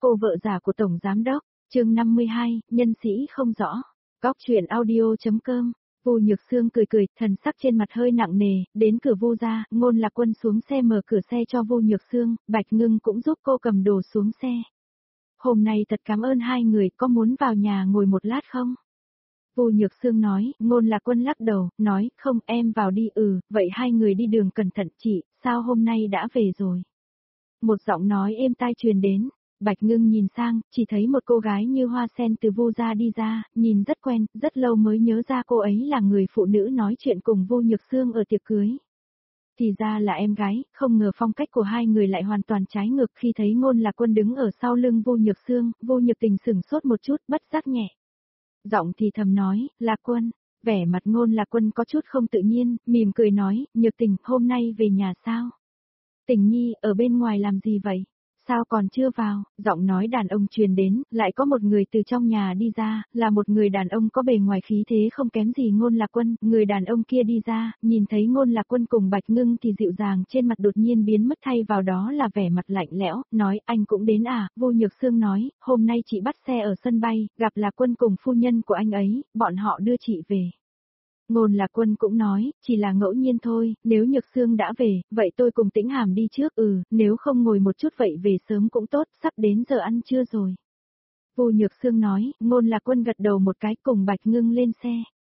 cô vợ già của Tổng Giám Đốc, chương 52, nhân sĩ không rõ. Góc truyện audio.com. Vu Nhược Sương cười cười, thần sắc trên mặt hơi nặng nề, đến cửa Vu gia, Ngôn Lạc Quân xuống xe mở cửa xe cho Vu Nhược Sương, Bạch Ngưng cũng giúp cô cầm đồ xuống xe. Hôm nay thật cảm ơn hai người, có muốn vào nhà ngồi một lát không? Vu Nhược Sương nói, Ngôn Lạc Quân lắc đầu, nói, không em vào đi. Vậy hai người đi đường cẩn thận. Chị, sao hôm nay đã về rồi? Một giọng nói êm tai truyền đến. Bạch Ngưng nhìn sang, chỉ thấy một cô gái như hoa sen từ Vu gia đi ra, nhìn rất quen, rất lâu mới nhớ ra cô ấy là người phụ nữ nói chuyện cùng Vu Nhược Sương ở tiệc cưới. Thì ra là em gái, không ngờ phong cách của hai người lại hoàn toàn trái ngược. Khi thấy Ngôn Lạc Quân đứng ở sau lưng Vu Nhược Sương, Vu Nhược Tình sửng sốt một chút, bất giác nhẹ giọng thì thầm nói, Lạc Quân. Vẻ mặt Ngôn Lạc Quân có chút không tự nhiên, mỉm cười nói, Nhược Tình, hôm nay về nhà sao? Tình Nhi, ở bên ngoài làm gì vậy? Sao còn chưa vào? Giọng nói đàn ông truyền đến, lại có một người từ trong nhà đi ra, là một người đàn ông có bề ngoài khí thế không kém gì Ngôn Lạc Quân. Người đàn ông kia đi ra, nhìn thấy Ngôn Lạc Quân cùng Bạch Ngưng thì dịu dàng trên mặt đột nhiên biến mất, thay vào đó là vẻ mặt lạnh lẽo, nói, anh cũng đến à? Vu Nhược Sương nói, hôm nay chị bắt xe ở sân bay, gặp Lạc Quân cùng phu nhân của anh ấy, bọn họ đưa chị về. Ngôn Lạc Quân cũng nói, chỉ là ngẫu nhiên thôi, nếu Nhược Sương đã về, vậy tôi cùng Tĩnh Hàm đi trước. Nếu không ngồi một chút vậy về sớm cũng tốt, sắp đến giờ ăn trưa rồi. Vu Nhược Sương nói, Ngôn Lạc Quân gật đầu một cái cùng Bạch Ngưng lên xe.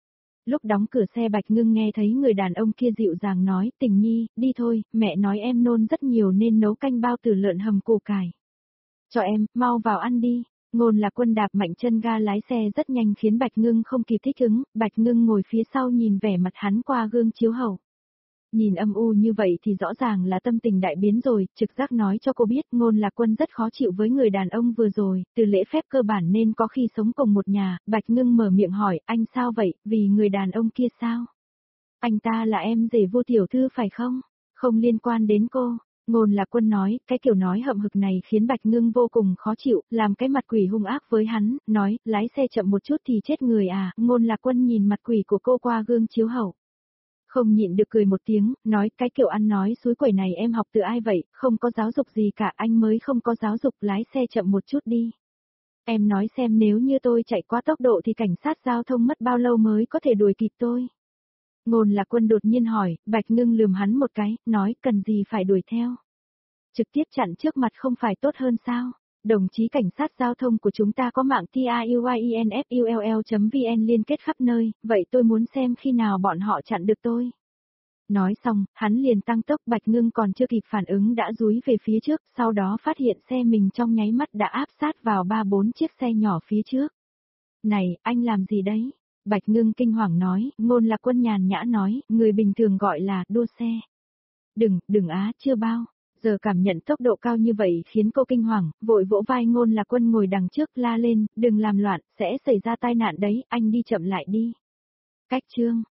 Lúc đóng cửa xe Bạch Ngưng nghe thấy người đàn ông kia dịu dàng nói, Tình Nhi, đi thôi, mẹ nói em nôn rất nhiều nên nấu canh bao tử lợn hầm củ cải. Cho em, mau vào ăn đi. Ngôn Lạc Quân đạp mạnh chân ga lái xe rất nhanh khiến Bạch Ngưng không kịp thích ứng, Bạch Ngưng ngồi phía sau nhìn vẻ mặt hắn qua gương chiếu hậu. Nhìn âm u như vậy thì rõ ràng là tâm tình đại biến rồi, trực giác nói cho cô biết Ngôn Lạc Quân rất khó chịu với người đàn ông vừa rồi, từ lễ phép cơ bản nên có khi sống cùng một nhà. Bạch Ngưng mở miệng hỏi, anh sao vậy, vì người đàn ông kia sao? Anh ta là em rể Vu tiểu thư phải không? Không liên quan đến cô. Ngôn Lạc Quân nói, cái kiểu nói hậm hực này khiến Bạch Ngưng vô cùng khó chịu, làm cái mặt quỷ hung ác với hắn, nói, lái xe chậm một chút thì chết người à? Ngôn Lạc Quân nhìn mặt quỷ của cô qua gương chiếu hậu. Không nhịn được cười một tiếng, nói, cái kiểu ăn nói xúi quẩy này em học từ ai vậy, không có giáo dục gì cả, anh mới không có giáo dục, lái xe chậm một chút đi. Em nói xem nếu như tôi chạy quá tốc độ thì cảnh sát giao thông mất bao lâu mới có thể đuổi kịp tôi? Ngôn Lạc Quân đột nhiên hỏi, Bạch Ngưng lườm hắn một cái, nói, cần gì phải đuổi theo? Trực tiếp chặn trước mặt không phải tốt hơn sao? Đồng chí cảnh sát giao thông của chúng ta có mạng TIUINFULL.vn liên kết khắp nơi, vậy tôi muốn xem khi nào bọn họ chặn được tôi. Nói xong, hắn liền tăng tốc. Bạch Ngưng còn chưa kịp phản ứng đã dúi về phía trước, sau đó phát hiện xe mình trong nháy mắt đã áp sát vào 3-4 chiếc xe nhỏ phía trước. Này, anh làm gì đấy? Bạch Ngưng kinh hoàng nói, Ngôn Lạc Quân nhàn nhã nói, người bình thường gọi là đua xe. Đừng chưa bao giờ cảm nhận tốc độ cao như vậy khiến cô kinh hoàng, vội vỗ vai Ngôn Lạc Quân ngồi đằng trước la lên, đừng làm loạn, sẽ xảy ra tai nạn đấy, anh đi chậm lại đi. Cách chương